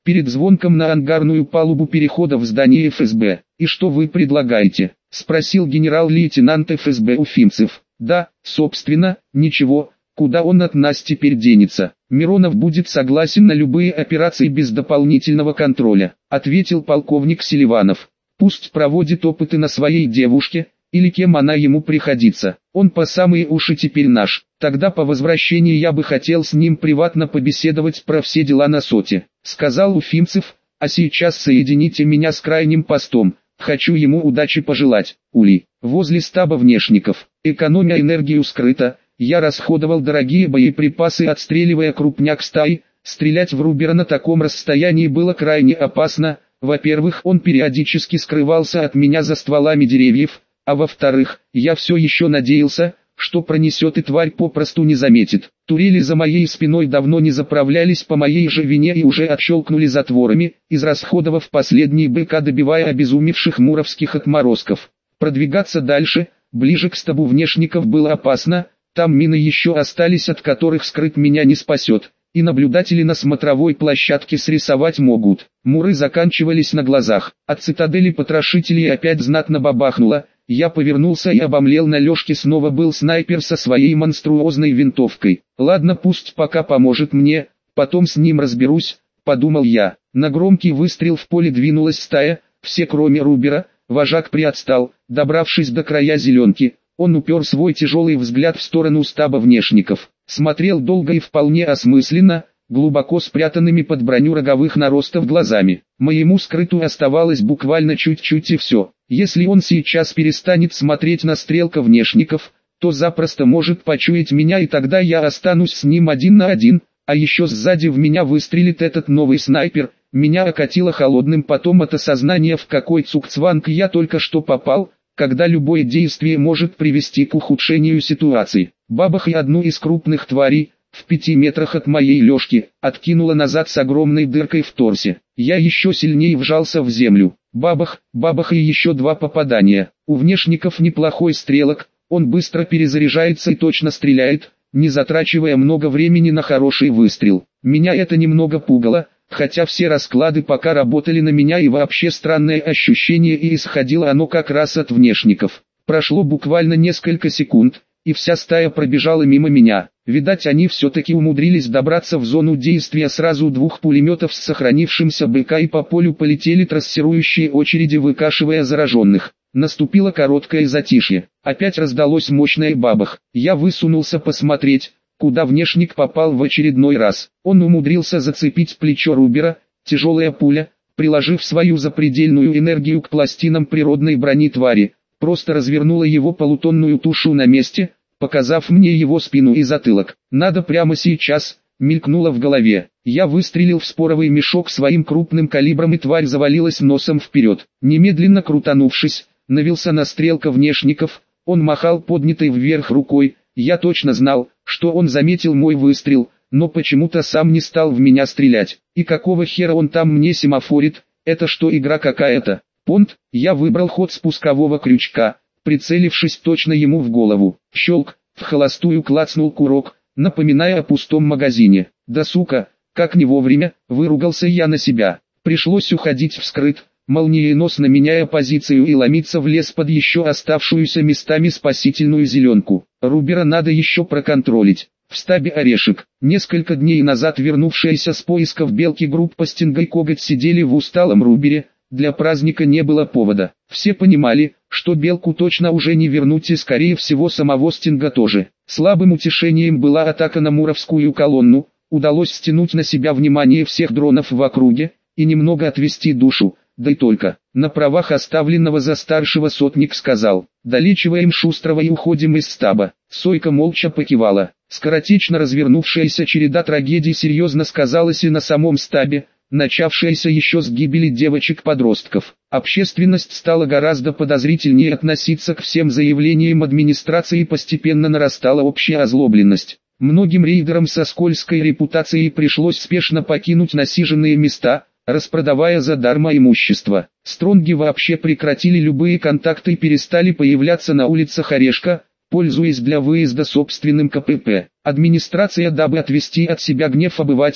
перед звонком на ангарную палубу перехода в здание эф эс бэ. «И что вы предлагаете?» – спросил генерал-лейтенант эф эс бэ Уфимцев. «Да, собственно, ничего, куда он от нас теперь денется? Миронов будет согласен на любые операции без дополнительного контроля», – ответил полковник Селиванов. «Пусть проводит опыты на своей девушке, или кем она ему приходится. Он по самые уши теперь наш. Тогда по возвращении я бы хотел с ним приватно побеседовать про все дела на соте», — сказал Уфимцев. «А сейчас соедините меня с крайним постом. Хочу ему удачи пожелать. Ули, возле стаба внешников. Экономя энергию скрыто, я расходовал дорогие боеприпасы, отстреливая крупняк стаи. Стрелять в Рубера на таком расстоянии было крайне опасно. Во-первых, он периодически скрывался от меня за стволами деревьев, а во-вторых, я все еще надеялся, что пронесет и тварь попросту не заметит. Турели за моей спиной давно не заправлялись по моей же вине и уже отщелкнули затворами, израсходовав последние БК, добивая обезумевших муровских отморозков. Продвигаться дальше, ближе к стабу внешников, было опасно, там мины еще остались, от которых скрыть меня не спасет, и наблюдатели на смотровой площадке срисовать могут. Муры заканчивались на глазах, от цитадели потрошителей опять знатно бабахнуло. Я повернулся и обомлел, на Лёшке снова был снайпер со своей монструозной винтовкой. «Ладно, пусть пока поможет мне, потом с ним разберусь», — подумал я. На громкий выстрел в поле двинулась стая, все кроме Рубера. Вожак приотстал, добравшись до края зеленки. Он упер свой тяжелый взгляд в сторону стаба внешников. Смотрел долго и вполне осмысленно, глубоко спрятанными под броню роговых наростов глазами. Моему скрыту оставалось буквально чуть-чуть и все. Если он сейчас перестанет смотреть на стрелка внешников, то запросто может почуять меня, и тогда я останусь с ним один на один, а еще сзади в меня выстрелит этот новый снайпер. Меня окатило холодным потом от осознания, в какой цугцванг я только что попал, когда любое действие может привести к ухудшению ситуации. Бабах, и одну из крупных тварей, в пяти метрах от моей Лёшки, откинула назад с огромной дыркой в торсе. Я еще сильнее вжался в землю. Бабах, бабах, и еще два попадания. У внешников неплохой стрелок, он быстро перезаряжается и точно стреляет, не затрачивая много времени на хороший выстрел. Меня это немного пугало, хотя все расклады пока работали на меня, и вообще странное ощущение, и исходило оно как раз от внешников. Прошло буквально несколько секунд, и вся стая пробежала мимо меня. Видать, они все-таки умудрились добраться в зону действия сразу двух пулеметов с сохранившимся БК, и по полю полетели трассирующие очереди, выкашивая зараженных. Наступило короткое затишье. Опять раздалось мощное бабах. Я высунулся посмотреть, куда внешник попал в очередной раз. Он умудрился зацепить плечо Рубера. Тяжелая пуля, приложив свою запредельную энергию к пластинам природной брони твари, просто развернула его полутонную тушу на месте, показав мне его спину и затылок. «Надо прямо сейчас», — мелькнуло в голове. Я выстрелил в споровый мешок своим крупным калибром, и тварь завалилась носом вперед. Немедленно крутанувшись, навелся на стрелка внешников. Он махал поднятой вверх рукой. Я точно знал, что он заметил мой выстрел, но почему-то сам не стал в меня стрелять. И какого хера он там мне семафорит? Это что, игра какая-то? Понт? Я выбрал ход спускового крючка, прицелившись точно ему в голову. Щелк, в холостую клацнул курок, напоминая о пустом магазине. «Да сука, как не вовремя», — выругался я на себя. Пришлось уходить вскрыт, молниеносно меняя позицию, и ломиться в лес под еще оставшуюся местами спасительную зеленку. Рубера надо еще проконтролить. В стабе Орешек, несколько дней назад вернувшаяся с поисков белки группа Стинга и Коготь сидели в усталом Рубере. Для праздника не было повода. Все понимали, что белку точно уже не вернуть, и скорее всего самого Стинга тоже. Слабым утешением была атака на муровскую колонну. Удалось стянуть на себя внимание всех дронов в округе и немного отвести душу. Да и только. На правах оставленного за старшего сотник сказал: «Долечиваем Шустрого и уходим из стаба». Сойка молча покивала. Скоротечно развернувшаяся череда трагедий серьезно сказалась и на самом стабе, начавшаяся еще с гибели девочек-подростков. Общественность стала гораздо подозрительнее относиться к всем заявлениям администрации, и постепенно нарастала общая озлобленность. Многим рейдерам со скользкой репутацией пришлось спешно покинуть насиженные места, распродавая задарма имущество. Стронги вообще прекратили любые контакты и перестали появляться на улицах Орешка, пользуясь для выезда собственным ка пэ пэ. Администрация, дабы отвести от себя гнев обывателей,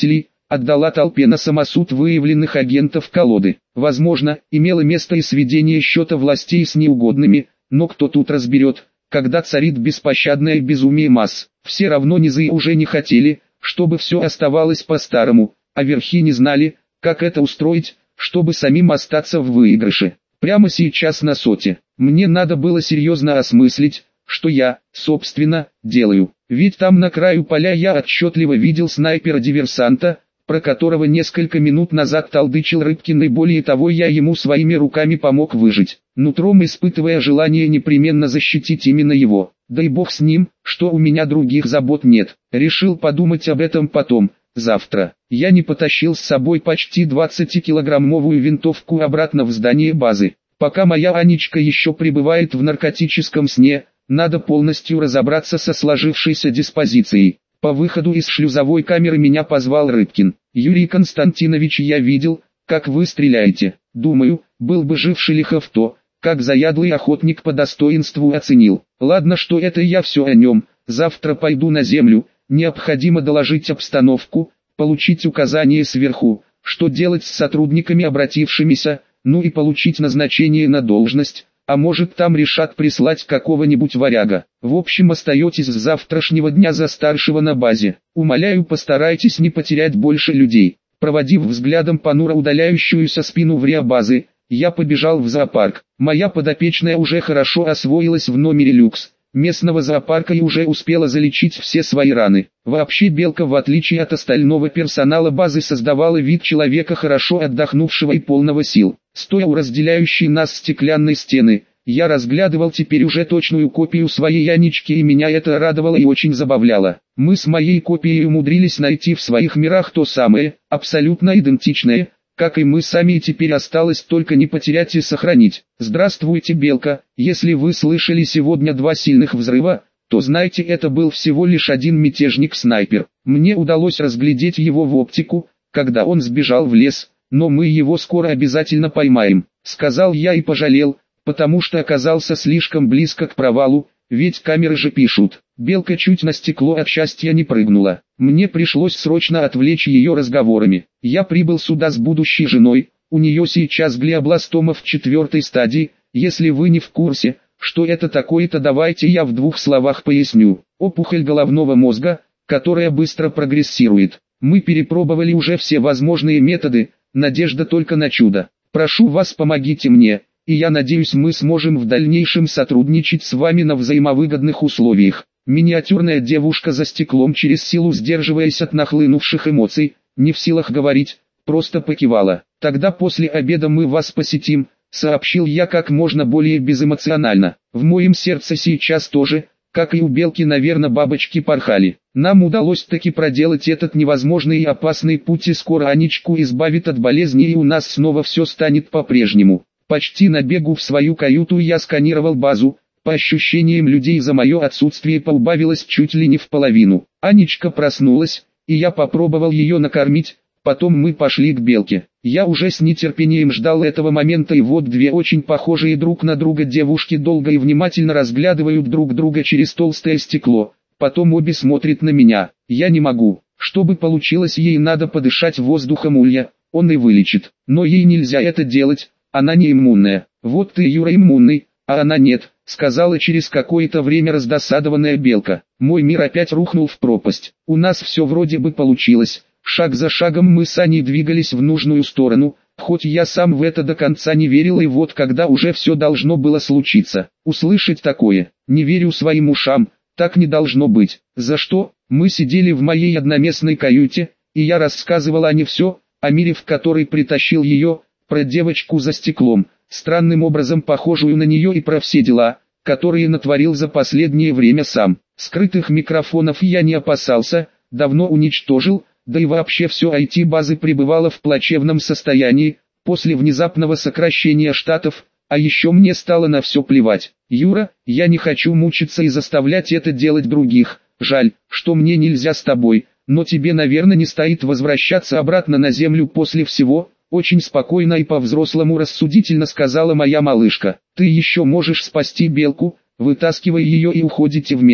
отдала толпе на самосуд выявленных агентов колоды. Возможно, имело место и сведение счета властей с неугодными, но кто тут разберет, когда царит беспощадное безумие масс. Все равно низы уже не хотели, чтобы все оставалось по-старому, а верхи не знали, как это устроить, чтобы самим остаться в выигрыше. Прямо сейчас на соте, мне надо было серьезно осмыслить, что я, собственно, делаю. Ведь там на краю поля я отчетливо видел снайпера-диверсанта, про которого несколько минут назад толдычил Рыбкин, и более того я ему своими руками помог выжить, нутром испытывая желание непременно защитить именно его. Да и бог с ним, что у меня других забот нет. Решил подумать об этом потом, завтра. Я не потащил с собой почти двадцатикилограммовую винтовку обратно в здание базы. Пока моя Анечка еще пребывает в наркотическом сне, надо полностью разобраться со сложившейся диспозицией. По выходу из шлюзовой камеры меня позвал Рыбкин. «Юрий Константинович, я видел, как вы стреляете. Думаю, был бы жив Шелихов, то, как заядлый охотник по достоинству оценил. Ладно, что это я все о нем, завтра пойду на землю, необходимо доложить обстановку, получить указания сверху, что делать с сотрудниками обратившимися, ну и получить назначение на должность». А может, там решат прислать какого-нибудь варяга. В общем, остаетесь с завтрашнего дня за старшего на базе. Умоляю, постарайтесь не потерять больше людей. Проводив взглядом понуро удаляющуюся спину вриабазы, я побежал в зоопарк. Моя подопечная уже хорошо освоилась в номере люкс местного зоопарка и уже успела залечить все свои раны. Вообще Белка, в отличие от остального персонала базы, создавала вид человека, хорошо отдохнувшего и полного сил. Стоя у разделяющей нас стеклянной стены, я разглядывал теперь уже точную копию своей Анечки, и меня это радовало и очень забавляло. Мы с моей копией умудрились найти в своих мирах то самое, абсолютно идентичное, как и мы сами, и теперь осталось только не потерять и сохранить. Здравствуйте, Белка, если вы слышали сегодня два сильных взрыва, то знайте, это был всего лишь один мятежник-снайпер. Мне удалось разглядеть его в оптику, когда он сбежал в лес, но мы его скоро обязательно поймаем, сказал я и пожалел, потому что оказался слишком близко к провалу, ведь камеры же пишут. Белка чуть на стекло от счастья не прыгнула. Мне пришлось срочно отвлечь ее разговорами. Я прибыл сюда с будущей женой, у нее сейчас глиобластома в четвертой стадии. Если вы не в курсе, что это такое, то давайте я в двух словах поясню. Опухоль головного мозга, которая быстро прогрессирует. Мы перепробовали уже все возможные методы, надежда только на чудо. Прошу вас, помогите мне, и я надеюсь, мы сможем в дальнейшем сотрудничать с вами на взаимовыгодных условиях. Миниатюрная девушка за стеклом, через силу сдерживаясь от нахлынувших эмоций, не в силах говорить, просто покивала. «Тогда после обеда мы вас посетим», — сообщил я как можно более безэмоционально. В моем сердце сейчас тоже, как и у Белки, наверное, бабочки порхали. Нам удалось таки проделать этот невозможный и опасный путь, и скоро Анечку избавит от болезни, и у нас снова все станет по-прежнему. Почти на бегу в свою каюту я сканировал базу. По ощущениям людей за мое отсутствие поубавилось чуть ли не в половину. Анечка проснулась, и я попробовал ее накормить, потом мы пошли к Белке. Я уже с нетерпением ждал этого момента, и вот две очень похожие друг на друга девушки долго и внимательно разглядывают друг друга через толстое стекло, потом обе смотрят на меня. Я не могу. Чтобы получилось, ей надо подышать воздухом улья, он и вылечит. Но ей нельзя это делать, она не иммунная. Вот ты, Юра, иммунный, а она нет, сказала через какое-то время раздосадованная Белка. Мой мир опять рухнул в пропасть. У нас все вроде бы получилось. Шаг за шагом мы с Аней двигались в нужную сторону, хоть я сам в это до конца не верил, и вот когда уже все должно было случиться, услышать такое, не верю своим ушам, так не должно быть. За что? Мы сидели в моей одноместной каюте, и я рассказывал Ане все, о мире, в который притащил ее, про девочку за стеклом, странным образом похожую на нее, и про все дела, которые натворил за последнее время сам. Скрытых микрофонов я не опасался, давно уничтожил, да и вообще все ай ти-базы пребывало в плачевном состоянии, после внезапного сокращения штатов, а еще мне стало на все плевать. Юра, я не хочу мучиться и заставлять это делать других, жаль, что мне нельзя с тобой, но тебе, наверное, не стоит возвращаться обратно на землю после всего, очень спокойно и по-взрослому рассудительно сказала моя малышка. Ты еще можешь спасти Белку, вытаскивай ее и уходите вместе.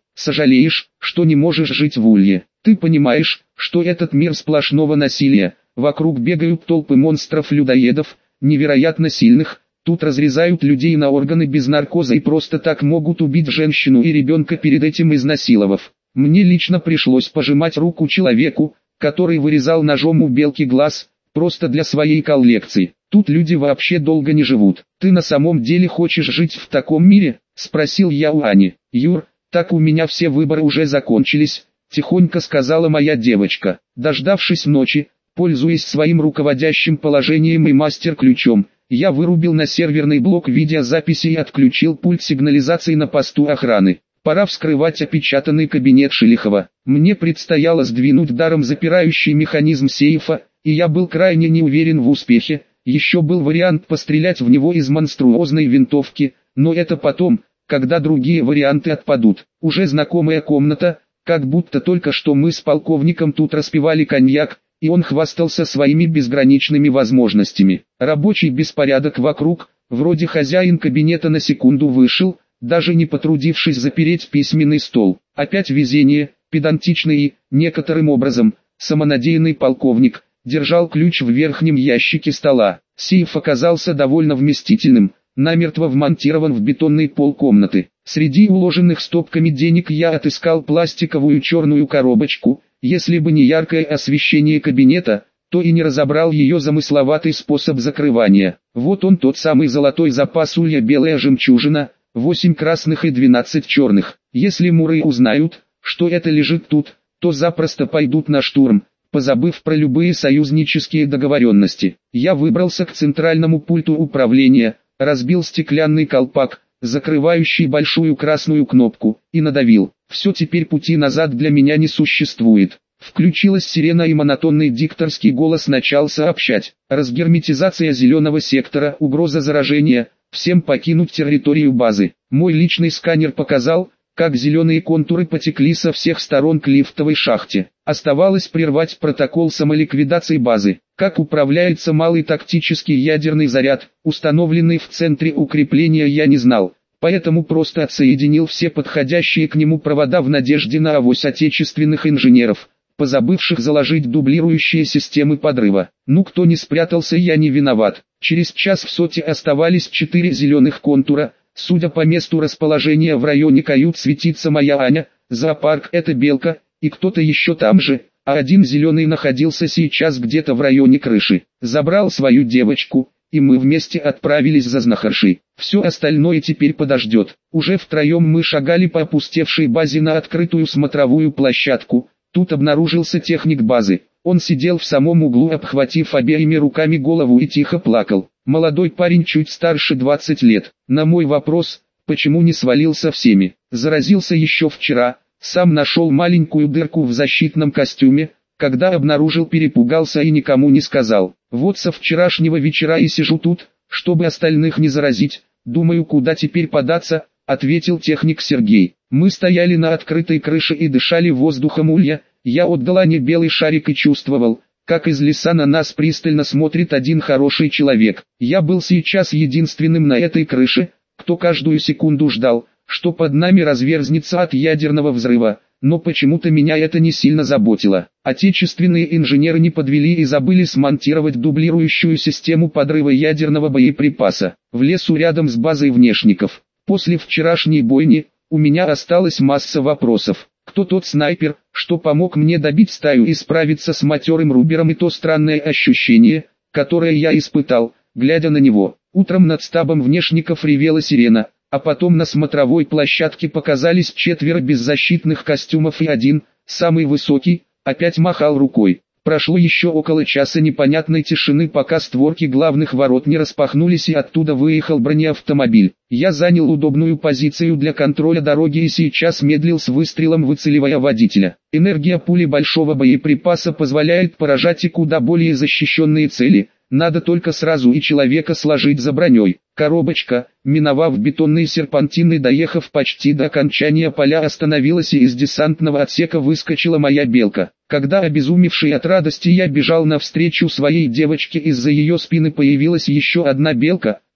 Сожалеешь, что не можешь жить в Улье. Ты понимаешь, что этот мир сплошного насилия. Вокруг бегают толпы монстров-людоедов, невероятно сильных. Тут разрезают людей на органы без наркоза и просто так могут убить женщину и ребенка, перед этим изнасиловав. Мне лично пришлось пожимать руку человеку, который вырезал ножом у белки глаз, просто для своей коллекции. Тут люди вообще долго не живут. Ты на самом деле хочешь жить в таком мире? Спросил я у Ани. Юр, так у меня все выборы уже закончились, тихонько сказала моя девочка. Дождавшись ночи, пользуясь своим руководящим положением и мастер-ключом, я вырубил на серверный блок видеозаписи и отключил пульт сигнализации на посту охраны. Пора вскрывать опечатанный кабинет Шелихова. Мне предстояло сдвинуть даром запирающий механизм сейфа, и я был крайне не уверен в успехе. Еще был вариант пострелять в него из монструозной винтовки, но это потом, когда другие варианты отпадут. Уже знакомая комната, как будто только что мы с полковником тут распивали коньяк, и он хвастался своими безграничными возможностями. Рабочий беспорядок вокруг, вроде хозяин кабинета на секунду вышел, даже не потрудившись запереть письменный стол. Опять везение, педантичный и, некоторым образом, самонадеянный полковник, держал ключ в верхнем ящике стола. Сейф оказался довольно вместительным, намертво вмонтирован в бетонный пол комнаты. Среди уложенных стопками денег я отыскал пластиковую черную коробочку. Если бы не яркое освещение кабинета, то и не разобрал ее замысловатый способ закрывания. Вот он, тот самый золотой запас улья, белая жемчужина, восемь красных и двенадцать черных. Если муры узнают, что это лежит тут, то запросто пойдут на штурм, позабыв про любые союзнические договоренности. Я выбрался к центральному пульту управления, разбил стеклянный колпак, закрывающий большую красную кнопку, и надавил. Все, теперь пути назад для меня не существует. Включилась сирена, и монотонный дикторский голос начал сообщать: разгерметизация зеленого сектора, угроза заражения, всем покинуть территорию базы. Мой личный сканер показал, как зеленые контуры потекли со всех сторон к лифтовой шахте. Оставалось прервать протокол самоликвидации базы. Как управляется малый тактический ядерный заряд, установленный в центре укрепления, я не знал, поэтому просто отсоединил все подходящие к нему провода в надежде на авось отечественных инженеров, позабывших заложить дублирующие системы подрыва. Ну, кто не спрятался, я не виноват. Через час в соте оставались четыре зеленых контура. Судя по месту расположения, в районе кают светится моя Аня, зоопарк — это белка, и кто-то еще там же, а один зеленый находился сейчас где-то в районе крыши. Забрал свою девочку, и мы вместе отправились за знахаршей. Все остальное теперь подождет. Уже втроем мы шагали по опустевшей базе на открытую смотровую площадку. Тут обнаружился техник базы. Он сидел в самом углу, обхватив обеими руками голову, и тихо плакал. Молодой парень, чуть старше двадцати лет. На мой вопрос, почему не свалился всеми, заразился еще вчера, сам нашел маленькую дырку в защитном костюме, когда обнаружил, перепугался и никому не сказал. Вот со вчерашнего вечера и сижу тут, чтобы остальных не заразить. Думаю, куда теперь податься, ответил техник Сергей. Мы стояли на открытой крыше и дышали воздухом улья. Я отдал Ане белый шарик и чувствовал, как из леса на нас пристально смотрит один хороший человек. Я был сейчас единственным на этой крыше, кто каждую секунду ждал, что под нами разверзнется от ядерного взрыва, но почему-то меня это не сильно заботило. Отечественные инженеры не подвели и забыли смонтировать дублирующую систему подрыва ядерного боеприпаса. В лесу рядом с базой внешников. После вчерашней бойни у меня осталась масса вопросов. Кто тот снайпер, что помог мне добить стаю и справиться с матерым Рубером, и то странное ощущение, которое я испытал, глядя на него. Утром над стабом внешников ревела сирена, а потом на смотровой площадке показались четверо беззащитных костюмов, и один, самый высокий, опять махал рукой. Прошло еще около часа непонятной тишины, пока створки главных ворот не распахнулись и оттуда выехал бронеавтомобиль. Я занял удобную позицию для контроля дороги и сейчас медлил с выстрелом, выцеливая водителя. Энергия пули большого боеприпаса позволяет поражать и куда более защищенные цели. Надо только сразу и человека сложить за броней. Коробочка, миновав бетонный серпантин и доехав почти до окончания поля, остановилась, и из десантного отсека выскочила моя белка. Когда, обезумевший от радости, я бежал навстречу своей девочке, из-за ее спины появилась еще одна белка,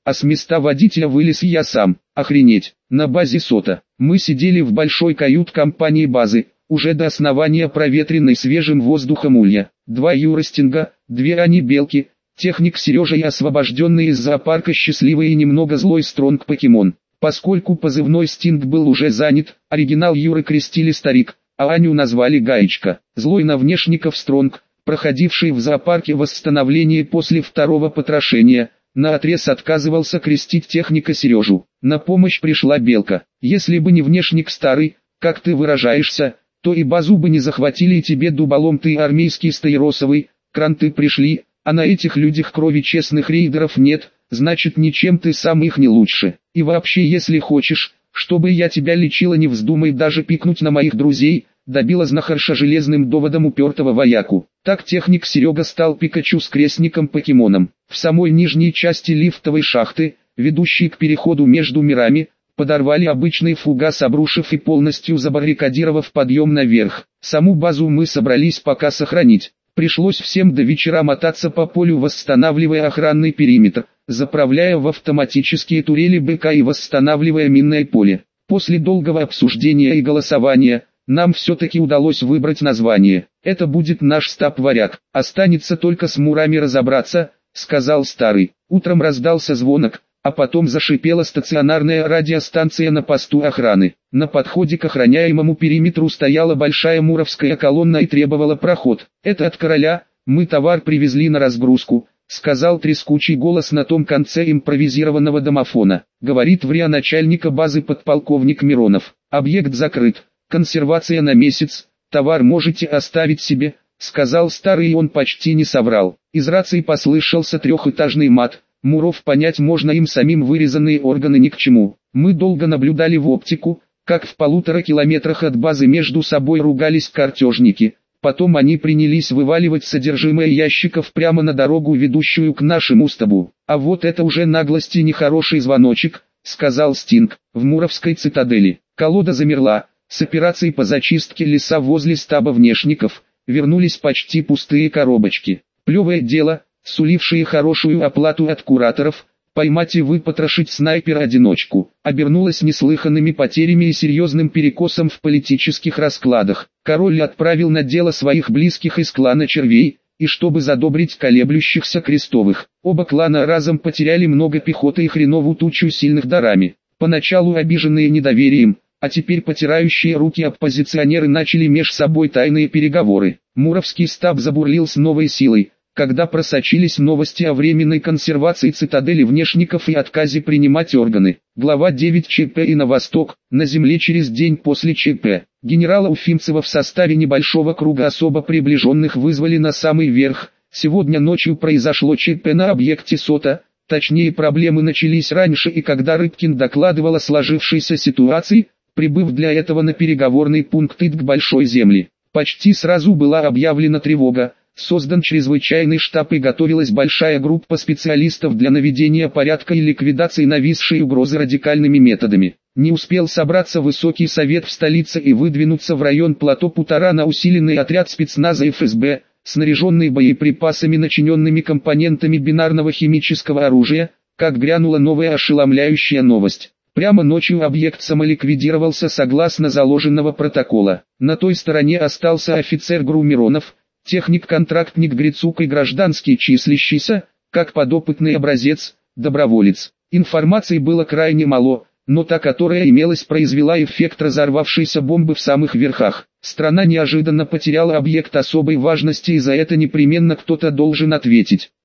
а с места водителя вылез я сам. Охренеть, на базе СОТа. Мы сидели в большой кают-компании базы, уже до основания проветренной свежим воздухом улья. Два юростинга, две ани-белки, техник Сережа и освобожденный из зоопарка счастливый и немного злой Стронг Покемон. Поскольку позывной Стинг был уже занят, оригинал Юры крестили Старик, а Аню назвали Гаечка. Злой на внешников Стронг, проходивший в зоопарке восстановление после второго потрошения, наотрез отказывался крестить техника Сережу. На помощь пришла Белка. Если бы не внешник Старый, как ты выражаешься, то и базу бы не захватили, и тебе дуболом ты армейский стаиросовый, кранты пришли, а на этих людях крови честных рейдеров нет, значит ничем ты сам их не лучше. И вообще, если хочешь, чтобы я тебя лечила, не вздумай даже пикнуть на моих друзей, добила знахарша железным доводом упертого вояку. Так техник Серега стал Пикачу с крестником Покемоном. В самой нижней части лифтовой шахты, ведущей к переходу между мирами, подорвали обычный фугас, обрушив и полностью забаррикадировав подъем наверх. Саму базу мы собрались пока сохранить. Пришлось всем до вечера мотаться по полю, восстанавливая охранный периметр, заправляя в автоматические турели БК и восстанавливая минное поле. После долгого обсуждения и голосования, нам все-таки удалось выбрать название. Это будет наш стаб-варяг. Останется только с мурами разобраться, сказал Старый. Утром раздался звонок, а потом зашипела стационарная радиостанция на посту охраны. На подходе к охраняемому периметру стояла большая муровская колонна и требовала проход. «Это от короля, мы товар привезли на разгрузку», — сказал трескучий голос на том конце импровизированного домофона. Говорит в РИА начальника базы подполковник Миронов. «Объект закрыт, консервация на месяц, товар можете оставить себе», — сказал Старый, и он почти не соврал. Из рации послышался трехэтажный мат. Муров понять можно, им самим вырезанные органы ни к чему. Мы долго наблюдали в оптику, как в полутора километрах от базы между собой ругались картежники. Потом они принялись вываливать содержимое ящиков прямо на дорогу, ведущую к нашему стабу. «А вот это уже наглости нехороший звоночек», — сказал Стинг. В Муровской цитадели колода замерла. С операцией по зачистке леса возле стаба внешников вернулись почти пустые коробочки. Плевое дело, сулившие хорошую оплату от кураторов. Поймать и выпотрошить снайпера-одиночку обернулось неслыханными потерями и серьезным перекосом в политических раскладах. Король отправил на дело своих близких из клана Червей, и чтобы задобрить колеблющихся крестовых, оба клана разом потеряли много пехоты и хреновую тучу сильных дарами. Поначалу обиженные недоверием, а теперь потирающие руки оппозиционеры начали меж собой тайные переговоры. Муровский стаб забурлил с новой силой, когда просочились новости о временной консервации цитадели внешников и отказе принимать органы. Глава девять ЧП и на восток, на земле через день после ЧП. Генерала Уфимцева в составе небольшого круга особо приближенных вызвали на самый верх. Сегодня ночью произошло ЧП на объекте СОТа, точнее проблемы начались раньше, и когда Рыбкин докладывал о сложившейся ситуации, прибыв для этого на переговорный пункт ИТ к Большой Земле. Почти сразу была объявлена тревога. Создан чрезвычайный штаб и готовилась большая группа специалистов для наведения порядка и ликвидации нависшей угрозы радикальными методами. Не успел собраться высокий совет в столице и выдвинуться в район плато Путара на усиленный отряд спецназа эф эс бэ, снаряженный боеприпасами, начиненными компонентами бинарного химического оружия, как грянула новая ошеломляющая новость. Прямо ночью объект самоликвидировался согласно заложенного протокола. На той стороне остался офицер ГРУ Миронов, техник-контрактник Грицук и гражданский, числящийся, как подопытный образец, доброволец. Информации было крайне мало, но та, которая имелась, произвела эффект разорвавшейся бомбы в самых верхах. Страна неожиданно потеряла объект особой важности, и за это непременно кто-то должен ответить.